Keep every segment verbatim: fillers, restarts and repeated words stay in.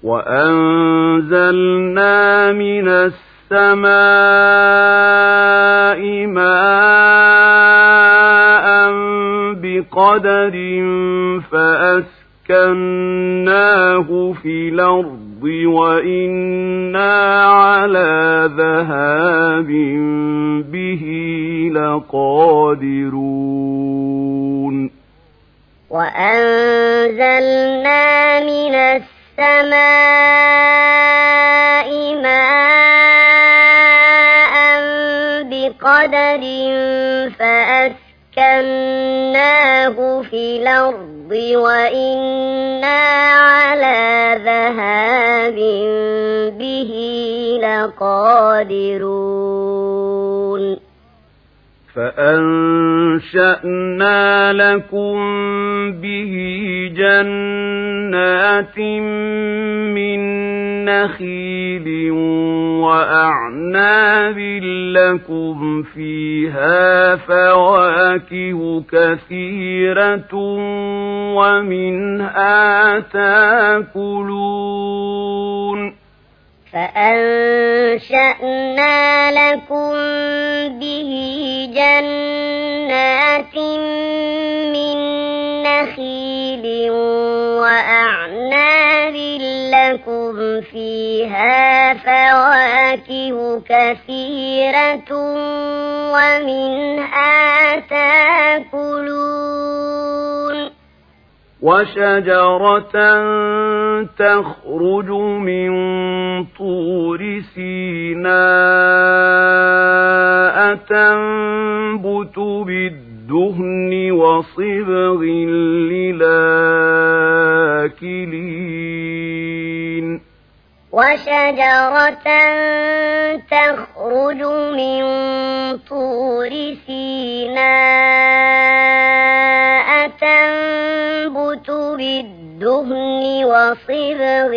وأنزلنا من السماء ماء بقدر فأسكناه في الأرض وإنا على ذهاب به لقادرون وأنزلنا من السماء ماء بقدر فأسكناه في الأرض وإنا على ذهاب به لقادرون فأنشأنا لكم به جنات من نخيل وأعناب لكم فيها فواكه كثيرة ومنها تأكلون فأنشأنا لكم به جنات من نخيل وأعناب لكم فيها فواكه كثيرة ومنها تأكلون وشجرة تخرج من طور سيناء تنبت بالدهن وصبغ للآكلين وشجرة تخرج من طور سيناء تنبت بالدهن وصبغ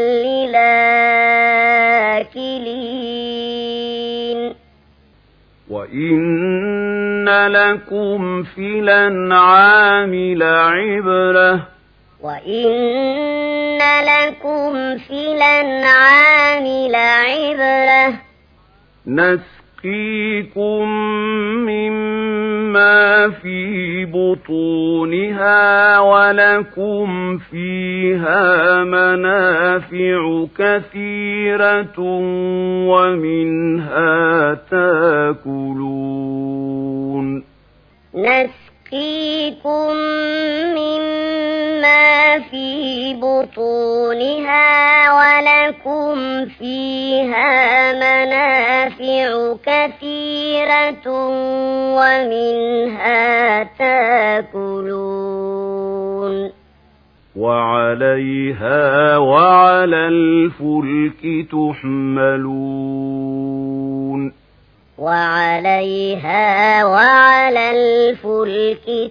للآكلين وإن لكم في الأنعام لعبرة وإن لكم في الأنعام لعبرة نسقيكم مما في بطونها ولكم فيها منافع كثيرة ومنها تأكلون نسقيكم مما في بطونها ولكم فيها منافع كثيرة ومنها تأكلون وعليها وعلى الفلك تحملون وعليها وعلى الفلك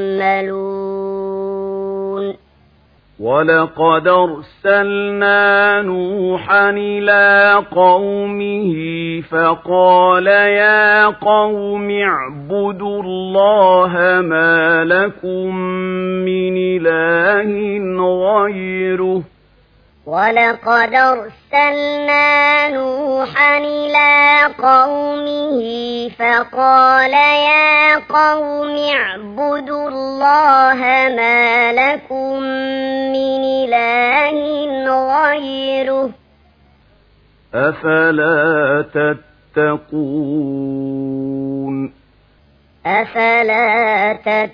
تحملون ولقد أرسلنا نوحا إلى قومه فقال يا قوم اعبدوا الله ما لكم من إله غيره ولقد أرسلنا نوحا إلى قومه فقال يا قوم اعبدوا الله ما لكم من إله غيره أفلا تتقون أفلا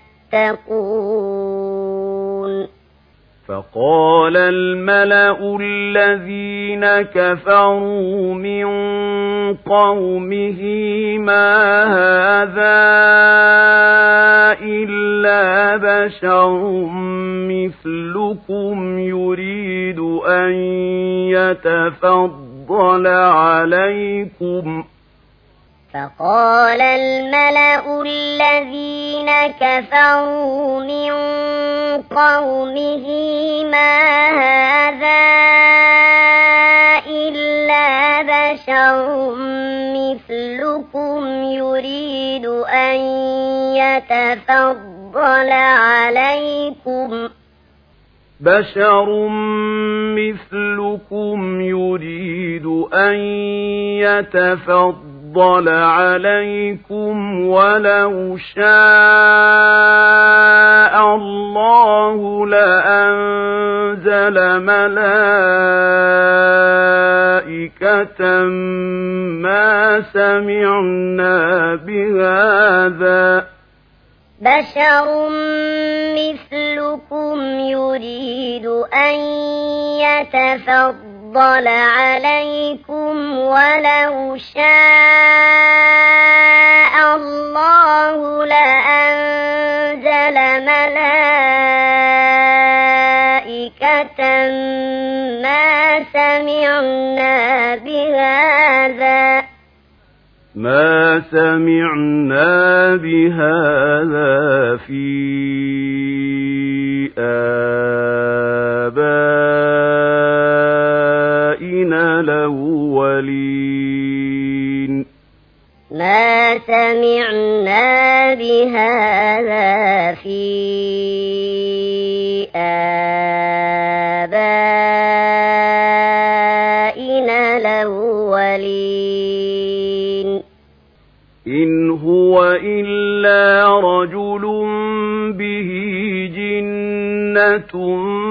تتقون فقال الملأ الذين كفروا من قومه ما هذا إلا بشر مثلكم يريد أن يتفضل عليكم فقال الملأ الذين كفروا من قومه ما هذا إلا بشر مثلكم يريد أن يتفضل عليكم بشر مثلكم أن يتفضل عليكم ولو شاء الله لأنزل ملائكة ما سمعنا بهذا بشر مثلكم يريد أن يتفضل عليكم ولو شاء الله لأنزل ملائكة ما سمعنا بهذا ما سمعنا بهذا في آبائنا الأولين ما سمعنا بهذا في آبائنا الأولين إن هو إلا رجل به جنة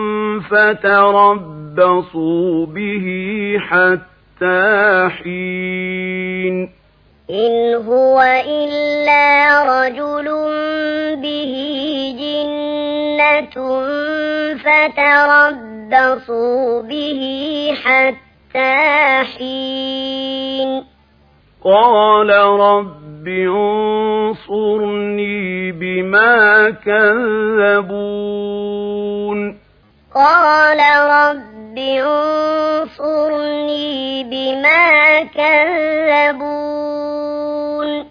فتربصوا به حتى حين إن هو إلا رجل به جنة فتربصوا به حتى حين قال رب انصرني بما كذبون قال رب انصرني بما كذبون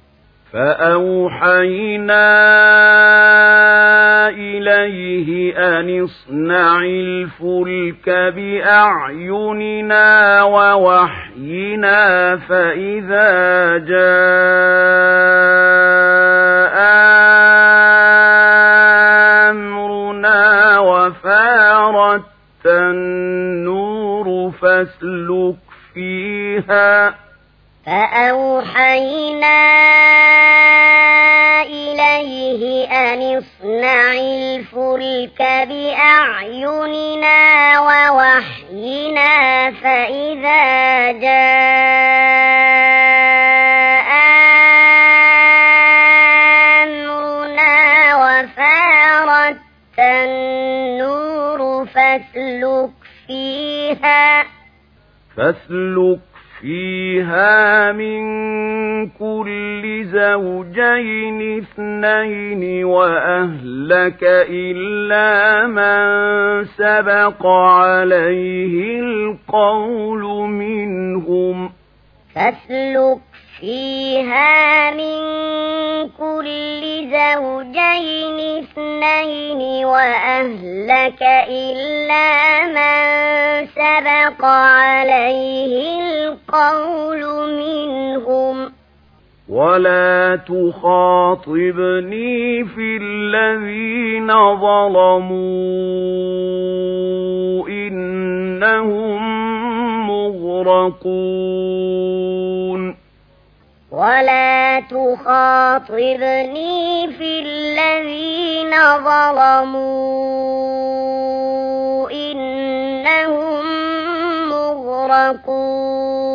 فأوحينا إليه أن اصنع الفلك بأعيننا ووحينا فإذا جاء أمرنا وفارت النور فاسلك فيها فأوحينا إليه أن اصنع الفلك بأعيننا ووحينا فإذا جاء أمرنا وفارت النور فاسلك فيها فاسلك فيها من كل زوجين اثنين وأهلك إلا من سبق عليه القول منهم فاسلك فيها من كل زوجين اثنين وأهلك إلا من سبق عليه القول منهم ولا تخاطبني في الذين ظلموا إنهم مغرقون ولا تخاطبني في الذين ظلموا إنهم مغرقون